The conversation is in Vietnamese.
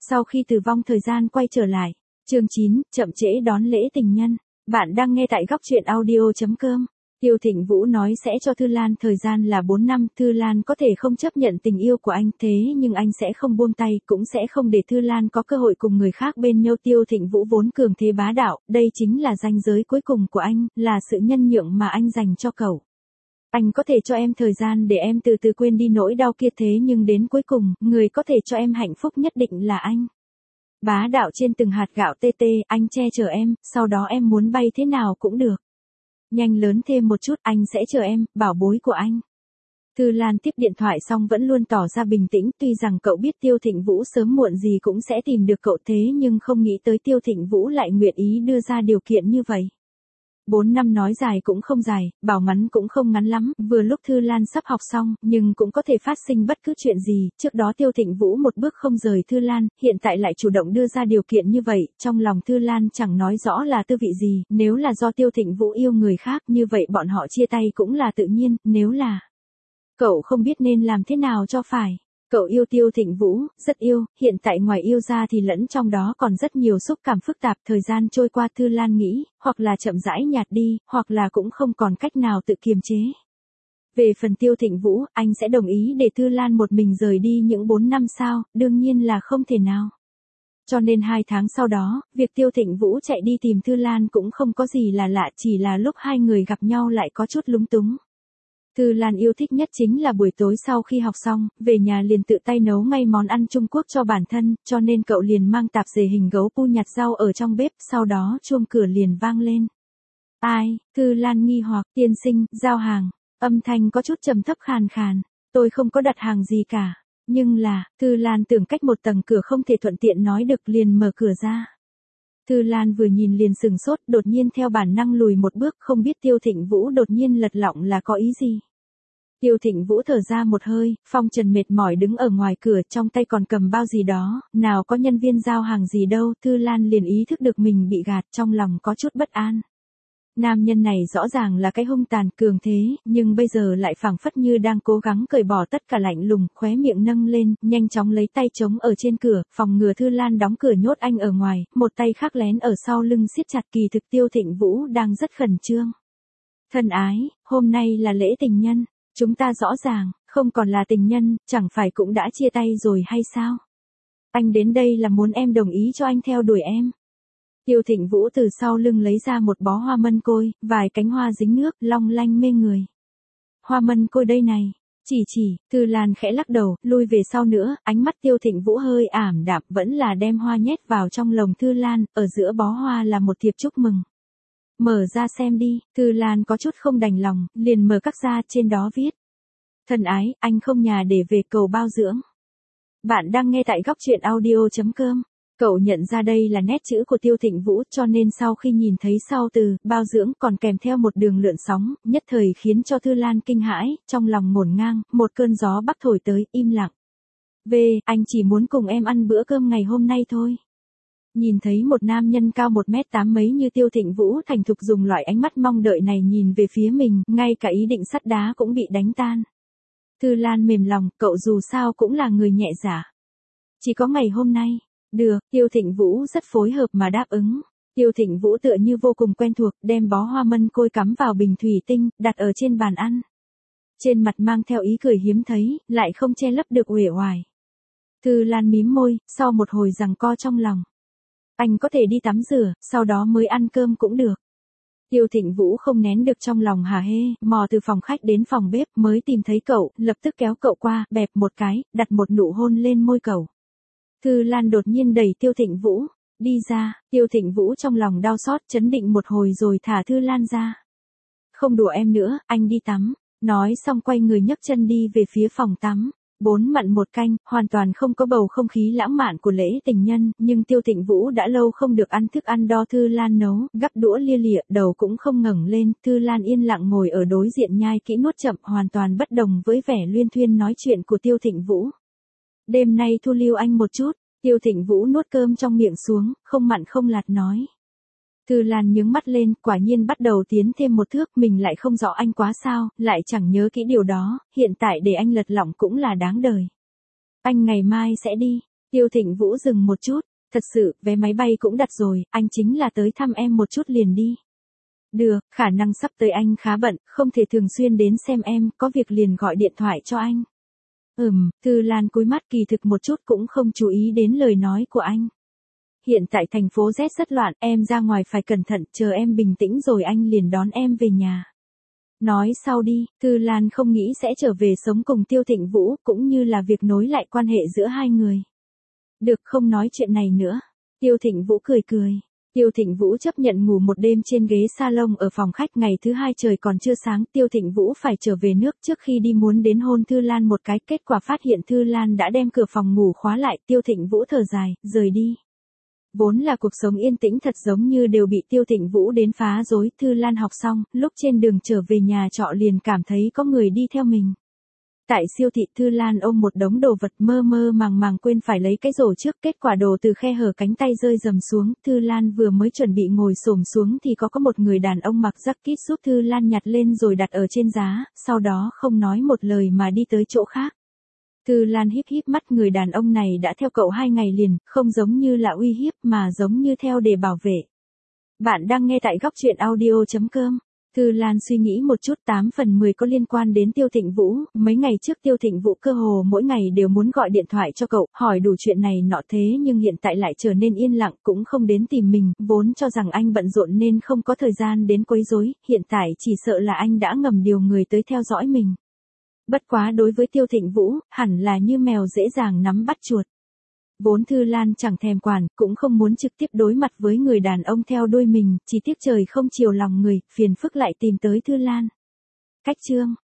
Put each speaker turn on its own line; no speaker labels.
Sau khi tử vong thời gian quay trở lại. Chương 9, chậm trễ đón lễ tình nhân. Bạn đang nghe tại góc truyện audio.com. Tiêu Thịnh Vũ nói sẽ cho Thư Lan thời gian là 4 năm, Thư Lan có thể không chấp nhận tình yêu của anh, thế nhưng anh sẽ không buông tay, cũng sẽ không để Thư Lan có cơ hội cùng người khác bên nhau. Tiêu Thịnh Vũ vốn cường thế bá đạo, đây chính là ranh giới cuối cùng của anh, là sự nhân nhượng mà anh dành cho cậu. Anh có thể cho em thời gian để em từ từ quên đi nỗi đau kia, thế nhưng đến cuối cùng, người có thể cho em hạnh phúc nhất định là anh. Bá đạo trên từng hạt gạo tê tê, anh che chở em, sau đó em muốn bay thế nào cũng được. Nhanh lớn thêm một chút, anh sẽ chờ em, bảo bối của anh. Thư Lan tiếp điện thoại xong vẫn luôn tỏ ra bình tĩnh, tuy rằng cậu biết Tiêu Thịnh Vũ sớm muộn gì cũng sẽ tìm được cậu, thế nhưng không nghĩ tới Tiêu Thịnh Vũ lại nguyện ý đưa ra điều kiện như vậy. 4 năm nói dài cũng không dài, bảo ngắn cũng không ngắn lắm, vừa lúc Thư Lan sắp học xong, nhưng cũng có thể phát sinh bất cứ chuyện gì, trước đó Tiêu Thịnh Vũ một bước không rời Thư Lan, hiện tại lại chủ động đưa ra điều kiện như vậy, trong lòng Thư Lan chẳng nói rõ là tư vị gì, nếu là do Tiêu Thịnh Vũ yêu người khác, như vậy bọn họ chia tay cũng là tự nhiên, nếu là cậu không biết nên làm thế nào cho phải. Cậu yêu Tiêu Thịnh Vũ, rất yêu, hiện tại ngoài yêu ra thì lẫn trong đó còn rất nhiều xúc cảm phức tạp. Thời gian trôi qua Thư Lan nghĩ, hoặc là chậm rãi nhạt đi, hoặc là cũng không còn cách nào tự kiềm chế. Về phần Tiêu Thịnh Vũ, anh sẽ đồng ý để Thư Lan một mình rời đi những 4 năm sao, đương nhiên là không thể nào. Cho nên 2 tháng sau đó, việc Tiêu Thịnh Vũ chạy đi tìm Thư Lan cũng không có gì là lạ, chỉ là lúc hai người gặp nhau lại có chút lúng túng. Thư Lan yêu thích nhất chính là buổi tối sau khi học xong, về nhà liền tự tay nấu ngay món ăn Trung Quốc cho bản thân, cho nên cậu liền mang tạp dề hình gấu pu nhặt rau ở trong bếp, sau đó chuông cửa liền vang lên. Ai? Thư Lan nghi hoặc, tiên sinh, giao hàng, âm thanh có chút trầm thấp khàn khàn, tôi không có đặt hàng gì cả, nhưng là, Thư Lan tưởng cách một tầng cửa không thể thuận tiện nói được liền mở cửa ra. Thư Lan vừa nhìn liền sừng sốt, đột nhiên theo bản năng lùi một bước, không biết Tiêu Thịnh Vũ đột nhiên lật lọng là có ý gì. Tiêu Thịnh Vũ thở ra một hơi, phong trần mệt mỏi đứng ở ngoài cửa, trong tay còn cầm bao gì đó, nào có nhân viên giao hàng gì đâu. Thư Lan liền ý thức được mình bị gạt, trong lòng có chút bất an. Nam nhân này rõ ràng là cái hung tàn cường thế, nhưng bây giờ lại phảng phất như đang cố gắng cởi bỏ tất cả lạnh lùng, khóe miệng nâng lên, nhanh chóng lấy tay chống ở trên cửa, phòng ngừa Thư Lan đóng cửa nhốt anh ở ngoài, một tay khác lén ở sau lưng siết chặt. Kỳ thực Tiêu Thịnh Vũ đang rất khẩn trương. Thân ái, hôm nay là lễ tình nhân, chúng ta rõ ràng, không còn là tình nhân, chẳng phải cũng đã chia tay rồi hay sao? Anh đến đây là muốn em đồng ý cho anh theo đuổi em. Tiêu Thịnh Vũ từ sau lưng lấy ra một bó hoa mân côi, vài cánh hoa dính nước, long lanh mê người. Hoa mân côi đây này, chỉ, Thư Lan khẽ lắc đầu, lui về sau nữa, ánh mắt Tiêu Thịnh Vũ hơi ảm đạm, vẫn là đem hoa nhét vào trong lồng Thư Lan, ở giữa bó hoa là một thiệp chúc mừng. Mở ra xem đi, Thư Lan có chút không đành lòng, liền mở các ra, trên đó viết. Thân ái, anh không nhà để về, cầu bao dưỡng. Bạn đang nghe tại góc truyện audio.com. Cậu nhận ra đây là nét chữ của Tiêu Thịnh Vũ, cho nên sau khi nhìn thấy sau từ bao dưỡng còn kèm theo một đường lượn sóng, nhất thời khiến cho Thư Lan kinh hãi, trong lòng ngổn ngang, một cơn gió bắc thổi tới, im lặng. Anh chỉ muốn cùng em ăn bữa cơm ngày hôm nay thôi. Nhìn thấy một nam nhân cao 1m8 mấy như Tiêu Thịnh Vũ thành thục dùng loại ánh mắt mong đợi này nhìn về phía mình, ngay cả ý định sắt đá cũng bị đánh tan. Thư Lan mềm lòng, cậu dù sao cũng là người nhẹ dạ. Chỉ có ngày hôm nay. Được, Tiêu Thịnh Vũ rất phối hợp mà đáp ứng. Tiêu Thịnh Vũ tựa như vô cùng quen thuộc, đem bó hoa mân côi cắm vào bình thủy tinh, đặt ở trên bàn ăn. Trên mặt mang theo ý cười hiếm thấy, lại không che lấp được uể oải. Thư Lan mím môi, sau một hồi giằng co trong lòng. Anh có thể đi tắm rửa, sau đó mới ăn cơm cũng được. Tiêu Thịnh Vũ không nén được trong lòng hả hê, mò từ phòng khách đến phòng bếp mới tìm thấy cậu, lập tức kéo cậu qua, bẹp một cái, đặt một nụ hôn lên môi cậu. Thư Lan đột nhiên đẩy Tiêu Thịnh Vũ, đi ra. Tiêu Thịnh Vũ trong lòng đau xót, chấn định một hồi rồi thả Thư Lan ra. Không đùa em nữa, anh đi tắm. Nói xong quay người nhấc chân đi về phía phòng tắm. 4 mặn 1 canh, hoàn toàn không có bầu không khí lãng mạn của lễ tình nhân, nhưng Tiêu Thịnh Vũ đã lâu không được ăn thức ăn do Thư Lan nấu, gắp đũa lia lịa, đầu cũng không ngẩng lên, Thư Lan yên lặng ngồi ở đối diện nhai kỹ nuốt chậm, hoàn toàn bất đồng với vẻ luyên thuyên nói chuyện của Tiêu Thịnh Vũ. Đêm nay thu lưu anh một chút. Tiêu Thịnh Vũ nuốt cơm trong miệng xuống, không mặn không lạt nói. Thư Lan nhướng mắt lên, quả nhiên bắt đầu tiến thêm một thước, mình lại không rõ anh quá sao, lại chẳng nhớ kỹ điều đó, hiện tại để anh lật lọng cũng là đáng đời. Anh ngày mai sẽ đi. Tiêu Thịnh Vũ dừng một chút, thật sự, vé máy bay cũng đặt rồi, anh chính là tới thăm em một chút liền đi. Được, khả năng sắp tới anh khá bận, không thể thường xuyên đến xem em, có việc liền gọi điện thoại cho anh. Thư Lan cúi mắt kỳ thực một chút cũng không chú ý đến lời nói của anh. Hiện tại thành phố Z rất loạn, em ra ngoài phải cẩn thận, chờ em bình tĩnh rồi anh liền đón em về nhà. Nói sau đi, Thư Lan không nghĩ sẽ trở về sống cùng Tiêu Thịnh Vũ, cũng như là việc nối lại quan hệ giữa hai người. Được, không nói chuyện này nữa. Tiêu Thịnh Vũ cười cười. Tiêu Thịnh Vũ chấp nhận ngủ một đêm trên ghế salon ở phòng khách. Ngày thứ hai trời còn chưa sáng, Tiêu Thịnh Vũ phải trở về nước. Trước khi đi muốn đến hôn Thư Lan một cái, kết quả phát hiện Thư Lan đã đem cửa phòng ngủ khóa lại. Tiêu Thịnh Vũ thở dài, rời đi. Vốn là cuộc sống yên tĩnh thật giống như đều bị Tiêu Thịnh Vũ đến phá rối. Thư Lan học xong, lúc trên đường trở về nhà trọ liền cảm thấy có người đi theo mình. Tại siêu thị, Thư Lan ôm một đống đồ vật, mơ mơ màng màng quên phải lấy cái rổ trước, kết quả đồ từ khe hở cánh tay rơi rầm xuống. Thư Lan vừa mới chuẩn bị ngồi xổm xuống thì có một người đàn ông mặc jacket giúp Thư Lan nhặt lên rồi đặt ở trên giá, sau đó không nói một lời mà đi tới chỗ khác. Thư Lan híp híp mắt, người đàn ông này đã theo cậu 2 ngày liền, không giống như là uy hiếp mà giống như theo để bảo vệ. Bạn đang nghe tại góc truyện audio.com. Thư Lan suy nghĩ một chút, 8 phần 10 có liên quan đến Tiêu Thịnh Vũ. Mấy ngày trước Tiêu Thịnh Vũ cơ hồ mỗi ngày đều muốn gọi điện thoại cho cậu, hỏi đủ chuyện này nọ, thế nhưng hiện tại lại trở nên yên lặng, cũng không đến tìm mình, vốn cho rằng anh bận rộn nên không có thời gian đến quấy rối, hiện tại chỉ sợ là anh đã ngầm điều người tới theo dõi mình. Bất quá đối với Tiêu Thịnh Vũ, hẳn là như mèo dễ dàng nắm bắt chuột. Vốn Thư Lan chẳng thèm quản, cũng không muốn trực tiếp đối mặt với người đàn ông theo đuôi mình, chỉ tiếc trời không chiều lòng người, phiền phức lại tìm tới Thư Lan. Cách chương